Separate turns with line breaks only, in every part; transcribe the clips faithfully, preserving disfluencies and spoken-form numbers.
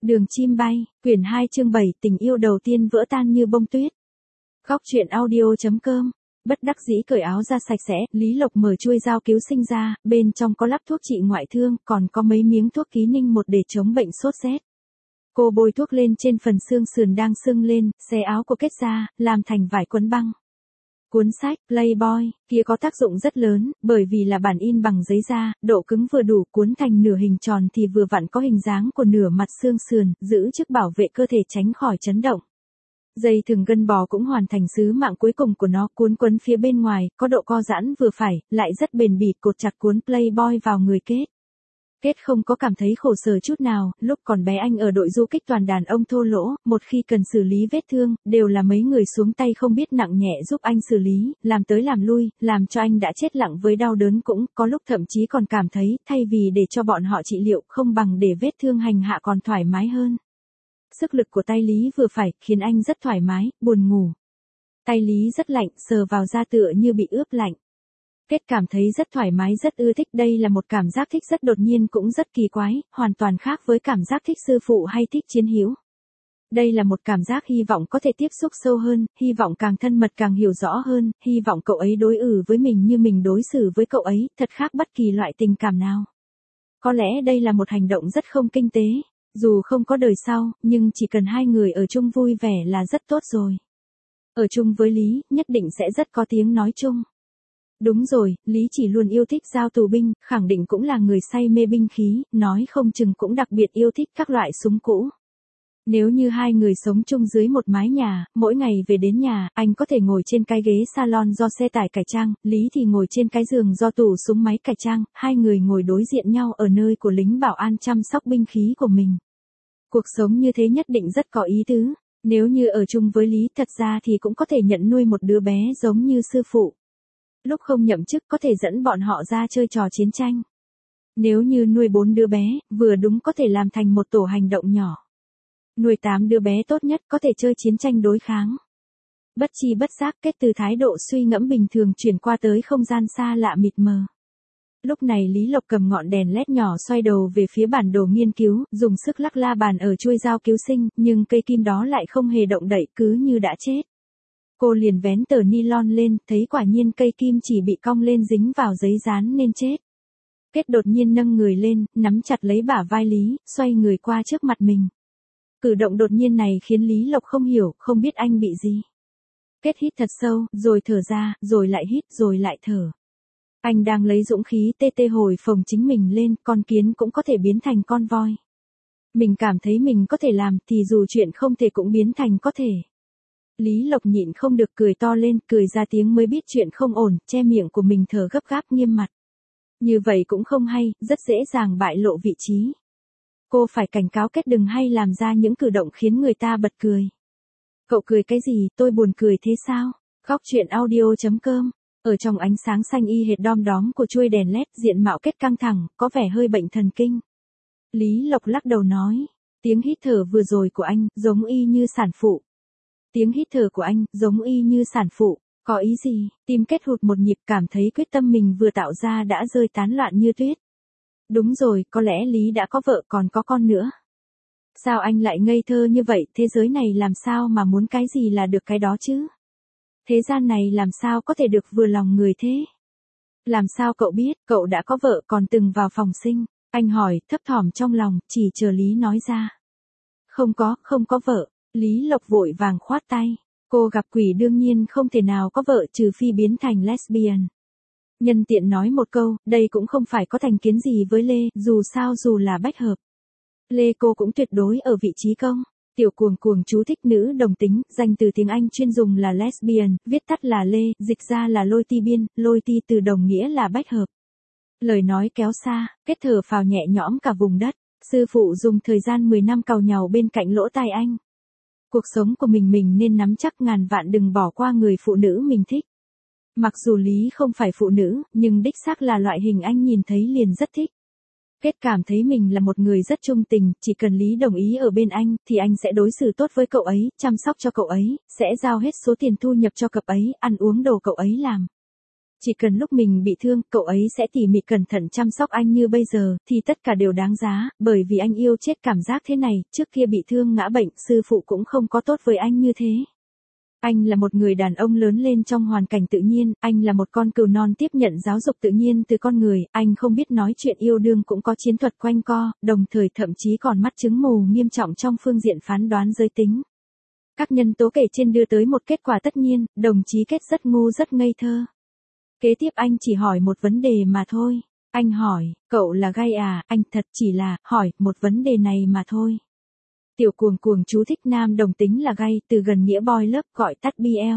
Đường chim bay, quyển hai chương bảy, tình yêu đầu tiên vỡ tan như bông tuyết. Góc truyện audio.com. Bất đắc dĩ cởi áo ra sạch sẽ, Lý Lộc mở chuôi dao cứu sinh ra, bên trong có lắp thuốc trị ngoại thương, còn có mấy miếng thuốc ký ninh một để chống bệnh sốt rét. Cô bôi thuốc lên trên phần xương sườn đang sưng lên, xé áo cô kết ra, làm thành vải quấn băng. Cuốn sách Playboy kia có tác dụng rất lớn, bởi vì là bản in bằng giấy da, độ cứng vừa đủ, cuốn thành nửa hình tròn thì vừa vặn có hình dáng của nửa mặt xương sườn, giữ chức bảo vệ cơ thể tránh khỏi chấn động. Dây thừng gân bò cũng hoàn thành sứ mạng cuối cùng của nó, cuốn quấn phía bên ngoài, có độ co giãn vừa phải, lại rất bền bỉ, cột chặt cuốn Playboy vào người kết. Kết không có cảm thấy khổ sở chút nào, lúc còn bé anh ở đội du kích toàn đàn ông thô lỗ, một khi cần xử lý vết thương, đều là mấy người xuống tay không biết nặng nhẹ giúp anh xử lý, làm tới làm lui, làm cho anh đã chết lặng với đau đớn, cũng có lúc thậm chí còn cảm thấy, thay vì để cho bọn họ trị liệu, không bằng để vết thương hành hạ còn thoải mái hơn. Sức lực của tay Lý vừa phải, khiến anh rất thoải mái, buồn ngủ. Tay Lý rất lạnh, sờ vào da tựa như bị ướp lạnh. Kết cảm thấy rất thoải mái, rất ưa thích, đây là một cảm giác thích rất đột nhiên cũng rất kỳ quái, hoàn toàn khác với cảm giác thích sư phụ hay thích chiến hữu. Đây là một cảm giác hy vọng có thể tiếp xúc sâu hơn, hy vọng càng thân mật càng hiểu rõ hơn, hy vọng cậu ấy đối xử với mình như mình đối xử với cậu ấy, thật khác bất kỳ loại tình cảm nào. Có lẽ đây là một hành động rất không kinh tế, dù không có đời sau, nhưng chỉ cần hai người ở chung vui vẻ là rất tốt rồi. Ở chung với Lý, nhất định sẽ rất có tiếng nói chung. Đúng rồi, Lý chỉ luôn yêu thích giao tù binh, khẳng định cũng là người say mê binh khí, nói không chừng cũng đặc biệt yêu thích các loại súng cũ. Nếu như hai người sống chung dưới một mái nhà, mỗi ngày về đến nhà, anh có thể ngồi trên cái ghế salon do xe tải cải trang, Lý thì ngồi trên cái giường do tủ súng máy cải trang, hai người ngồi đối diện nhau ở nơi của lính bảo an chăm sóc binh khí của mình. Cuộc sống như thế nhất định rất có ý tứ, nếu như ở chung với Lý thật ra thì cũng có thể nhận nuôi một đứa bé giống như sư phụ. Lúc không nhậm chức có thể dẫn bọn họ ra chơi trò chiến tranh. Nếu như nuôi bốn đứa bé, vừa đúng có thể làm thành một tổ hành động nhỏ. Nuôi tám đứa bé tốt nhất có thể chơi chiến tranh đối kháng. Bất chi bất giác Kết từ thái độ suy ngẫm bình thường chuyển qua tới không gian xa lạ mịt mờ. Lúc này Lý Lộc cầm ngọn đèn led nhỏ xoay đầu về phía bản đồ nghiên cứu, dùng sức lắc la bàn ở chuôi dao cứu sinh, nhưng cây kim đó lại không hề động đậy, cứ như đã chết. Cô liền vén tờ nylon lên, thấy quả nhiên cây kim chỉ bị cong lên dính vào giấy dán nên chết. Kết đột nhiên nâng người lên, nắm chặt lấy bả vai Lý, xoay người qua trước mặt mình. Cử động đột nhiên này khiến Lý Lộc không hiểu, không biết anh bị gì. Kết hít thật sâu, rồi thở ra, rồi lại hít, rồi lại thở. Anh đang lấy dũng khí tê tê hồi phồng chính mình lên, con kiến cũng có thể biến thành con voi. Mình cảm thấy mình có thể làm, thì dù chuyện không thể cũng biến thành có thể. Lý Lộc nhịn không được cười to lên, cười ra tiếng mới biết chuyện không ổn, che miệng của mình thở gấp gáp nghiêm mặt. Như vậy cũng không hay, rất dễ dàng bại lộ vị trí. Cô phải cảnh cáo Kết đừng hay làm ra những cử động khiến người ta bật cười. Cậu cười cái gì, tôi buồn cười thế sao? Góc truyện audio.com. Ở trong ánh sáng xanh y hệt đom đóm của chuôi đèn led, diện mạo Kết căng thẳng, có vẻ hơi bệnh thần kinh. Lý Lộc lắc đầu nói, tiếng hít thở vừa rồi của anh, giống y như sản phụ. Tiếng hít thở của anh, giống y như sản phụ, có ý gì? Tim Kết hụt một nhịp, cảm thấy quyết tâm mình vừa tạo ra đã rơi tán loạn như tuyết. Đúng rồi, có lẽ Lý đã có vợ còn có con nữa. Sao anh lại ngây thơ như vậy, thế giới này làm sao mà muốn cái gì là được cái đó chứ? Thế gian này làm sao có thể được vừa lòng người thế? Làm sao cậu biết, cậu đã có vợ còn từng vào phòng sinh? Anh hỏi, thấp thỏm trong lòng, chỉ chờ Lý nói ra. Không có, không có vợ. Lý Lộc vội vàng khoát tay. Cô gặp quỷ đương nhiên không thể nào có vợ trừ phi biến thành lesbian. Nhân tiện nói một câu, đây cũng không phải có thành kiến gì với Lê, dù sao dù là bách hợp. Lê cô cũng tuyệt đối ở vị trí công. Tiểu cuồng cuồng chú thích nữ đồng tính, danh từ tiếng Anh chuyên dùng là lesbian, viết tắt là Lê, dịch ra là lôi ti biên, lôi ti từ đồng nghĩa là bách hợp. Lời nói kéo xa, Kết thở phào nhẹ nhõm cả vùng đất. Sư phụ dùng thời gian mười năm càu nhàu bên cạnh lỗ tai anh. Cuộc sống của mình mình nên nắm chắc, ngàn vạn đừng bỏ qua người phụ nữ mình thích. Mặc dù Lý không phải phụ nữ, nhưng đích xác là loại hình anh nhìn thấy liền rất thích. Kết cảm thấy mình là một người rất trung tình, chỉ cần Lý đồng ý ở bên anh, thì anh sẽ đối xử tốt với cậu ấy, chăm sóc cho cậu ấy, sẽ giao hết số tiền thu nhập cho cậu ấy, ăn uống đồ cậu ấy làm. Chỉ cần lúc mình bị thương, cậu ấy sẽ tỉ mỉ cẩn thận chăm sóc anh như bây giờ, thì tất cả đều đáng giá, bởi vì anh yêu chết cảm giác thế này, trước kia bị thương ngã bệnh, sư phụ cũng không có tốt với anh như thế. Anh là một người đàn ông lớn lên trong hoàn cảnh tự nhiên, anh là một con cừu non tiếp nhận giáo dục tự nhiên từ con người, anh không biết nói chuyện yêu đương cũng có chiến thuật quanh co, đồng thời thậm chí còn mắt chứng mù nghiêm trọng trong phương diện phán đoán giới tính. Các nhân tố kể trên đưa tới một kết quả tất nhiên, đồng chí Kết rất ngu rất ngây thơ. Kế tiếp anh chỉ hỏi một vấn đề mà thôi. Anh hỏi, cậu là gay à, anh thật chỉ là, hỏi, một vấn đề này mà thôi. Tiểu cuồng cuồng chú thích nam đồng tính là gay, từ gần nghĩa boy love gọi tắt bê lờ.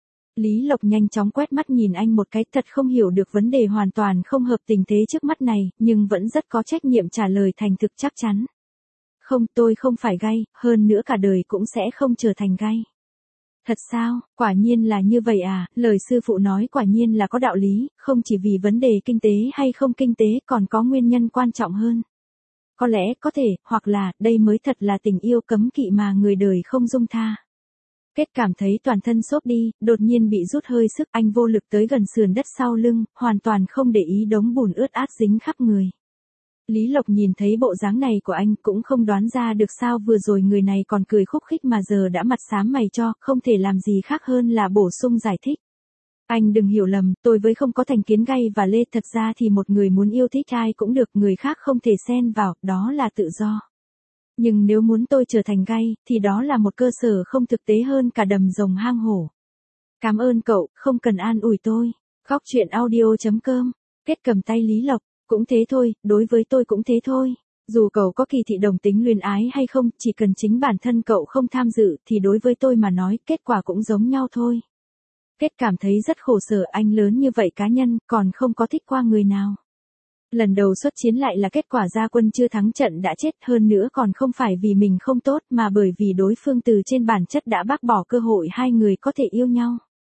Lý Lộc nhanh chóng quét mắt nhìn anh một cái, thật không hiểu được vấn đề hoàn toàn không hợp tình thế trước mắt này, nhưng vẫn rất có trách nhiệm trả lời thành thực chắc chắn. Không, tôi không phải gay, hơn nữa cả đời cũng sẽ không trở thành gay. Thật sao, quả nhiên là như vậy à, lời sư phụ nói quả nhiên là có đạo lý, không chỉ vì vấn đề kinh tế hay không kinh tế còn có nguyên nhân quan trọng hơn. Có lẽ, có thể, hoặc là, đây mới thật là tình yêu cấm kỵ mà người đời không dung tha. Kết cảm thấy toàn thân xốp đi, đột nhiên bị rút hơi sức, anh vô lực tới gần sườn đất sau lưng, hoàn toàn không để ý đống bùn ướt át dính khắp người. Lý Lộc nhìn thấy bộ dáng này của anh cũng không đoán ra được sao vừa rồi người này còn cười khúc khích mà giờ đã mặt xám mày cho, không thể làm gì khác hơn là bổ sung giải thích. Anh đừng hiểu lầm, tôi với không có thành kiến gay và lê, thật ra thì một người muốn yêu thích ai cũng được, người khác không thể xen vào, đó là tự do. Nhưng nếu muốn tôi trở thành gay, thì đó là một cơ sở không thực tế hơn cả đầm rồng hang hổ. Cảm ơn cậu, không cần an ủi tôi. Góc truyện audio chấm com. Kết cầm tay Lý Lộc. Cũng thế thôi, đối với tôi cũng thế thôi. Dù cậu có kỳ thị đồng tính luyến ái hay không, chỉ cần chính bản thân cậu không tham dự, thì đối với tôi mà nói, kết quả cũng giống nhau thôi. Kết cảm thấy rất khổ sở, anh lớn như vậy cá nhân, còn không có thích qua người nào. Lần đầu xuất chiến lại là kết quả ra quân chưa thắng trận đã chết, hơn nữa còn không phải vì mình không tốt mà bởi vì đối phương từ trên bản chất đã bác bỏ cơ hội hai người có thể yêu nhau.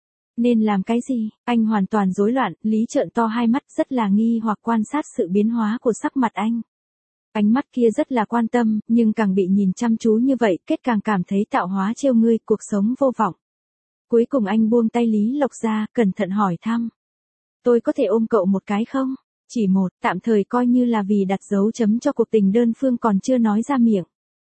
Nên làm cái gì? Anh hoàn toàn rối loạn, Lý trợn to hai mắt rất là nghi hoặc quan sát sự biến hóa của sắc mặt anh. Ánh mắt kia rất là quan tâm, nhưng càng bị nhìn chăm chú như vậy, Kết càng cảm thấy tạo hóa trêu ngươi, cuộc sống vô vọng. Cuối cùng anh buông tay Lý Lộc ra, cẩn thận hỏi thăm. Tôi có thể ôm cậu một cái không? Chỉ một, tạm thời coi như là vì đặt dấu chấm cho cuộc tình đơn phương còn chưa nói ra miệng.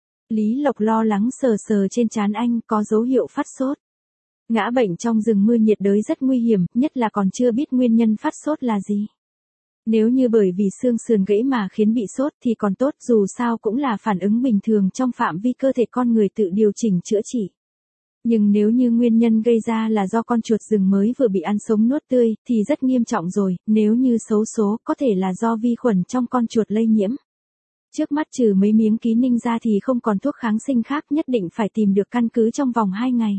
Lý Lộc lo lắng sờ sờ trên trán anh, có dấu hiệu phát sốt. Ngã bệnh trong rừng mưa nhiệt đới rất nguy hiểm, nhất là còn chưa biết nguyên nhân phát sốt là gì. Nếu như bởi vì xương sườn gãy mà khiến bị sốt thì còn tốt, dù sao cũng là phản ứng bình thường trong phạm vi cơ thể con người tự điều chỉnh chữa trị. Nhưng nếu như nguyên nhân gây ra là do con chuột rừng mới vừa bị ăn sống nuốt tươi, thì rất nghiêm trọng rồi, nếu như xấu số có thể là do vi khuẩn trong con chuột lây nhiễm. Trước mắt trừ mấy miếng ký ninh ra thì không còn thuốc kháng sinh khác, nhất định phải tìm được căn cứ trong vòng hai ngày.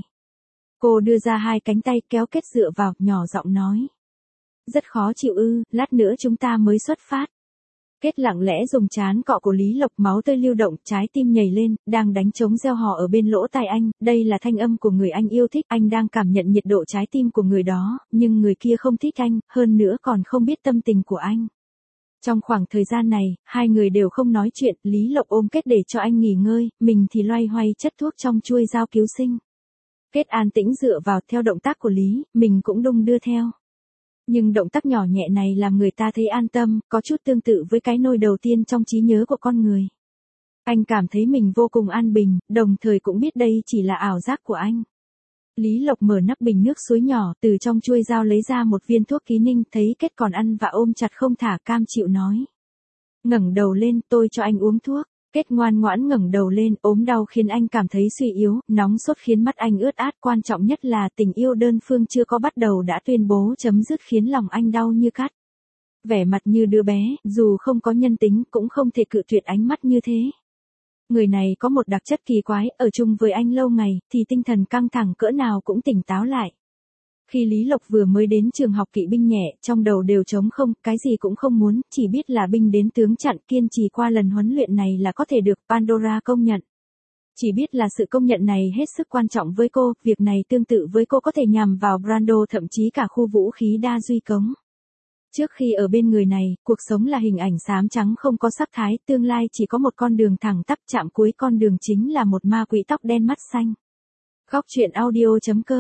Cô đưa ra hai cánh tay kéo Kết dựa vào, nhỏ giọng nói. Rất khó chịu ư, lát nữa chúng ta mới xuất phát. Kết lặng lẽ dùng trán cọ của Lý Lộc, máu tươi lưu động, trái tim nhảy lên, đang đánh trống reo hò ở bên lỗ tai anh, đây là thanh âm của người anh yêu thích, anh đang cảm nhận nhiệt độ trái tim của người đó, nhưng người kia không thích anh, hơn nữa còn không biết tâm tình của anh. Trong khoảng thời gian này, hai người đều không nói chuyện, Lý Lộc ôm Kết để cho anh nghỉ ngơi, mình thì loay hoay chất thuốc trong chuôi dao cứu sinh. Kết an tĩnh dựa vào theo động tác của Lý, mình cũng đung đưa theo. Nhưng động tác nhỏ nhẹ này làm người ta thấy an tâm, có chút tương tự với cái nôi đầu tiên trong trí nhớ của con người. Anh cảm thấy mình vô cùng an bình, đồng thời cũng biết đây chỉ là ảo giác của anh. Lý Lộc mở nắp bình nước suối nhỏ, từ trong chuôi dao lấy ra một viên thuốc ký ninh, thấy Kết còn ăn và ôm chặt không thả, cam chịu nói. Ngẩng đầu lên, tôi cho anh uống thuốc. Kết ngoan ngoãn ngẩng đầu lên, ốm đau khiến anh cảm thấy suy yếu, nóng sốt khiến mắt anh ướt át, quan trọng nhất là tình yêu đơn phương chưa có bắt đầu đã tuyên bố chấm dứt khiến lòng anh đau như cắt. Vẻ mặt như đứa bé, dù không có nhân tính cũng không thể cự tuyệt ánh mắt như thế. Người này có một đặc chất kỳ quái, ở chung với anh lâu ngày, thì tinh thần căng thẳng cỡ nào cũng tỉnh táo lại. Khi Lý Lộc vừa mới đến trường học kỵ binh nhẹ, trong đầu đều trống không, cái gì cũng không muốn, chỉ biết là binh đến tướng chặn, kiên trì qua lần huấn luyện này là có thể được Pandora công nhận. Chỉ biết là sự công nhận này hết sức quan trọng với cô, việc này tương tự với cô có thể nhằm vào Brando, thậm chí cả khu vũ khí đa duy cống. Trước khi ở bên người này, cuộc sống là hình ảnh xám trắng không có sắc thái, tương lai chỉ có một con đường thẳng tắp, chạm cuối con đường chính là một ma quỷ tóc đen mắt xanh. Góc truyện audio chấm com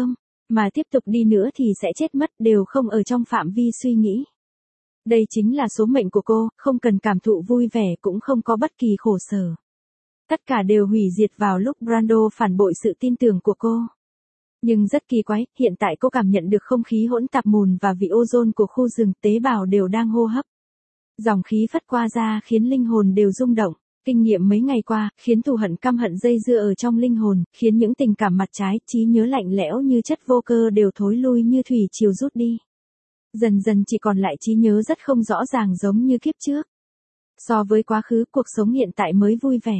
Mà tiếp tục đi nữa thì sẽ chết mất, đều không ở trong phạm vi suy nghĩ. Đây chính là số mệnh của cô, không cần cảm thụ vui vẻ cũng không có bất kỳ khổ sở. Tất cả đều hủy diệt vào lúc Brando phản bội sự tin tưởng của cô. Nhưng rất kỳ quái, hiện tại cô cảm nhận được không khí hỗn tạp mùn và vị ozone của khu rừng, tế bào đều đang hô hấp. Dòng khí phất qua ra khiến linh hồn đều rung động. Kinh nghiệm mấy ngày qua, khiến thù hận căm hận dây dưa ở trong linh hồn, khiến những tình cảm mặt trái, trí nhớ lạnh lẽo như chất vô cơ đều thối lui như thủy triều rút đi. Dần dần chỉ còn lại trí nhớ rất không rõ ràng giống như kiếp trước. So với quá khứ, cuộc sống hiện tại mới vui vẻ.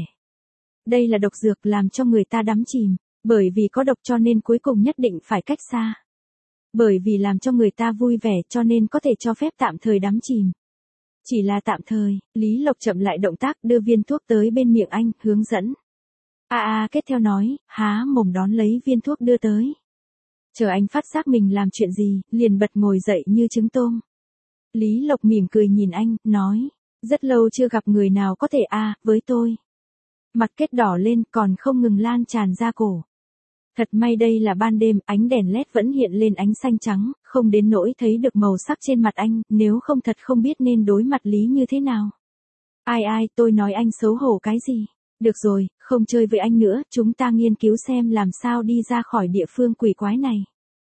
Đây là độc dược làm cho người ta đắm chìm, bởi vì có độc cho nên cuối cùng nhất định phải cách xa. Bởi vì làm cho người ta vui vẻ cho nên có thể cho phép tạm thời đắm chìm. Chỉ là tạm thời, Lý Lộc chậm lại động tác đưa viên thuốc tới bên miệng anh, hướng dẫn. A a kết theo nói, há mồm đón lấy viên thuốc đưa tới. Chờ anh phát giác mình làm chuyện gì, liền bật ngồi dậy như trứng tôm. Lý Lộc mỉm cười nhìn anh, nói, rất lâu chưa gặp người nào có thể a à, với tôi. Mặt kết đỏ lên còn không ngừng lan tràn ra cổ. Thật may đây là ban đêm, ánh đèn led vẫn hiện lên ánh xanh trắng, không đến nỗi thấy được màu sắc trên mặt anh, nếu không thật không biết nên đối mặt Lý như thế nào. Ai ai, tôi nói anh xấu hổ cái gì? Được rồi, không chơi với anh nữa, chúng ta nghiên cứu xem làm sao đi ra khỏi địa phương quỷ quái này.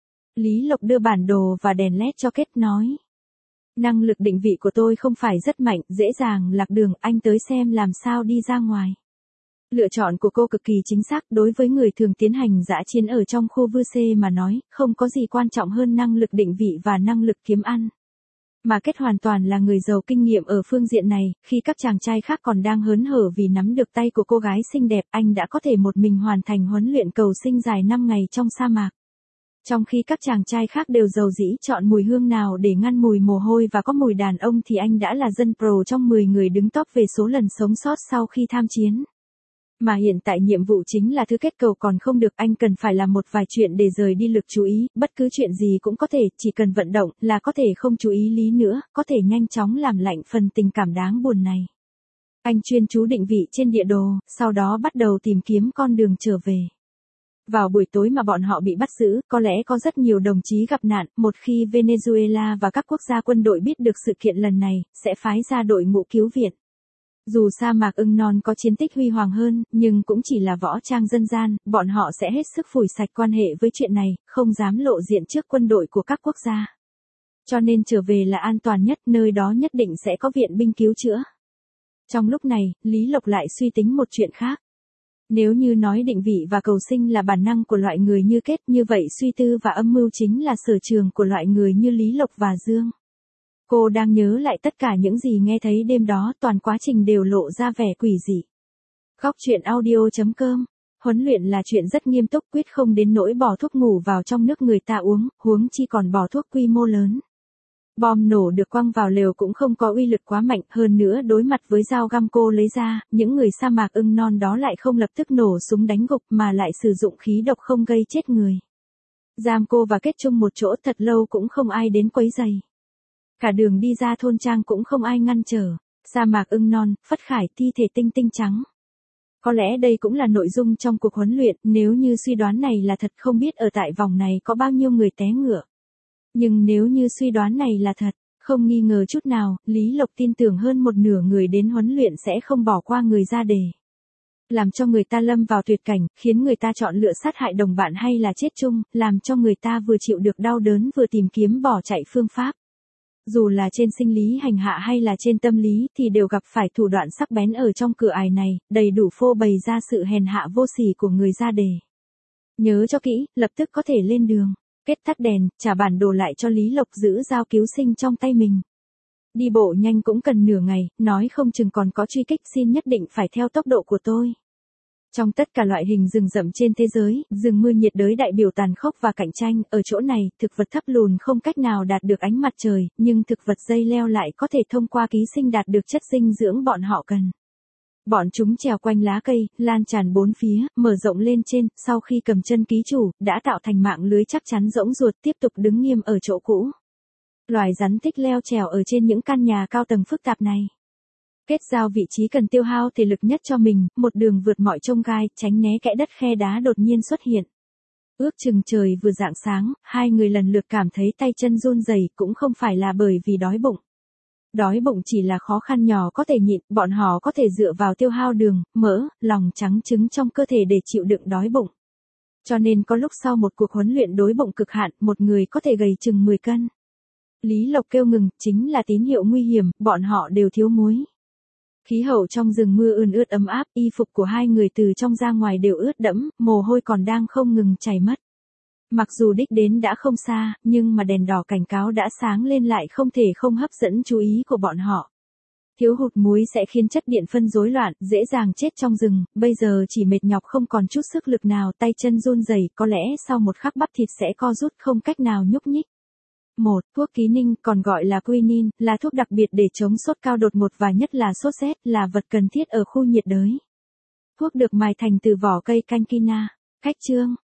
Lý Lộc đưa bản đồ và đèn led cho Kết nói. Năng lực định vị của tôi không phải rất mạnh, dễ dàng lạc đường, anh tới xem làm sao đi ra ngoài. Lựa chọn của cô cực kỳ chính xác, đối với người thường tiến hành dã chiến ở trong khu vư xê mà nói, không có gì quan trọng hơn năng lực định vị và năng lực kiếm ăn. Mà Kết hoàn toàn là người giàu kinh nghiệm ở phương diện này, khi các chàng trai khác còn đang hớn hở vì nắm được tay của cô gái xinh đẹp, anh đã có thể một mình hoàn thành huấn luyện cầu sinh dài năm ngày trong sa mạc. Trong khi các chàng trai khác đều giàu dĩ chọn mùi hương nào để ngăn mùi mồ hôi và có mùi đàn ông thì anh đã là dân pro trong mười người đứng top về số lần sống sót sau khi tham chiến. Mà hiện tại nhiệm vụ chính là thứ kết cầu còn không được, anh cần phải làm một vài chuyện để rời đi lực chú ý, bất cứ chuyện gì cũng có thể, chỉ cần vận động là có thể không chú ý Lý nữa, có thể nhanh chóng làm lạnh phần tình cảm đáng buồn này. Anh chuyên chú định vị trên địa đồ, sau đó bắt đầu tìm kiếm con đường trở về. Vào buổi tối mà bọn họ bị bắt giữ, có lẽ có rất nhiều đồng chí gặp nạn, một khi Venezuela và các quốc gia quân đội biết được sự kiện lần này, sẽ phái ra đội ngũ cứu viện. Dù sa mạc ưng non có chiến tích huy hoàng hơn, nhưng cũng chỉ là võ trang dân gian, bọn họ sẽ hết sức phủi sạch quan hệ với chuyện này, không dám lộ diện trước quân đội của các quốc gia. Cho nên trở về là an toàn nhất, nơi đó nhất định sẽ có viện binh cứu chữa. Trong lúc này, Lý Lộc lại suy tính một chuyện khác. Nếu như nói định vị và cầu sinh là bản năng của loại người như Kết, như vậy suy tư và âm mưu chính là sở trường của loại người như Lý Lộc và Dương. Cô đang nhớ lại tất cả những gì nghe thấy đêm đó, toàn quá trình đều lộ ra vẻ quỷ dị. Góc truyện audio chấm com. Huấn luyện là chuyện rất nghiêm túc, quyết không đến nỗi bỏ thuốc ngủ vào trong nước người ta uống, huống chi còn bỏ thuốc quy mô lớn. Bom nổ được quăng vào lều cũng không có uy lực quá mạnh, hơn nữa đối mặt với dao găm cô lấy ra, những người sa mạc ưng non đó lại không lập tức nổ súng đánh gục mà lại sử dụng khí độc không gây chết người. Giam cô và Kết chung một chỗ thật lâu cũng không ai đến quấy rầy. Cả đường đi ra thôn trang cũng không ai ngăn trở, sa mạc ưng non, phất khải thi thể tinh tinh trắng. Có lẽ đây cũng là nội dung trong cuộc huấn luyện, nếu như suy đoán này là thật không biết ở tại vòng này có bao nhiêu người té ngựa. Nhưng nếu như suy đoán này là thật, không nghi ngờ chút nào, Lý Lộc tin tưởng hơn một nửa người đến huấn luyện sẽ không bỏ qua người ra đề. Làm cho người ta lâm vào tuyệt cảnh, khiến người ta chọn lựa sát hại đồng bạn hay là chết chung, làm cho người ta vừa chịu được đau đớn vừa tìm kiếm bỏ chạy phương pháp. Dù là trên sinh lý hành hạ hay là trên tâm lý thì đều gặp phải thủ đoạn sắc bén ở trong cửa ải này, đầy đủ phô bày ra sự hèn hạ vô sỉ của người ra đề. Nhớ cho kỹ, lập tức có thể lên đường. Kết tắt đèn, trả bản đồ lại cho Lý Lộc giữ dao cứu sinh trong tay mình. Đi bộ nhanh cũng cần nửa ngày, nói không chừng còn có truy kích, xin nhất định phải theo tốc độ của tôi. Trong tất cả loại hình rừng rậm trên thế giới, rừng mưa nhiệt đới đại biểu tàn khốc và cạnh tranh, ở chỗ này, thực vật thấp lùn không cách nào đạt được ánh mặt trời, nhưng thực vật dây leo lại có thể thông qua ký sinh đạt được chất dinh dưỡng bọn họ cần. Bọn chúng trèo quanh lá cây, lan tràn bốn phía, mở rộng lên trên, sau khi cầm chân ký chủ, đã tạo thành mạng lưới chắc chắn rỗng ruột, tiếp tục đứng nghiêm ở chỗ cũ. Loài rắn thích leo trèo ở trên những căn nhà cao tầng phức tạp này. Kết giao vị trí cần tiêu hao thể lực nhất cho mình, một đường vượt mọi chông gai, tránh né kẽ đất khe đá đột nhiên xuất hiện. Ước chừng trời vừa rạng sáng, hai người lần lượt cảm thấy tay chân run rẩy, cũng không phải là bởi vì đói bụng. Đói bụng chỉ là khó khăn nhỏ có thể nhịn, bọn họ có thể dựa vào tiêu hao đường, mỡ, lòng trắng trứng trong cơ thể để chịu đựng đói bụng. Cho nên có lúc sau một cuộc huấn luyện đối bụng cực hạn, một người có thể gầy chừng mười cân. Lý Lộc kêu ngừng, chính là tín hiệu nguy hiểm, bọn họ đều thiếu muối. Khí hậu trong rừng mưa ươn ướt ấm áp, y phục của hai người từ trong ra ngoài đều ướt đẫm, mồ hôi còn đang không ngừng chảy mất. Mặc dù đích đến đã không xa, nhưng mà đèn đỏ cảnh cáo đã sáng lên lại không thể không hấp dẫn chú ý của bọn họ. Thiếu hụt muối sẽ khiến chất điện phân rối loạn, dễ dàng chết trong rừng, bây giờ chỉ mệt nhọc không còn chút sức lực nào, tay chân run rẩy, có lẽ sau một khắc bắp thịt sẽ co rút không cách nào nhúc nhích. một. Thuốc ký ninh, còn gọi là quinin, là thuốc đặc biệt để chống sốt cao đột ngột và nhất là sốt rét, là vật cần thiết ở khu nhiệt đới. Thuốc được mài thành từ vỏ cây cankina. Cách chương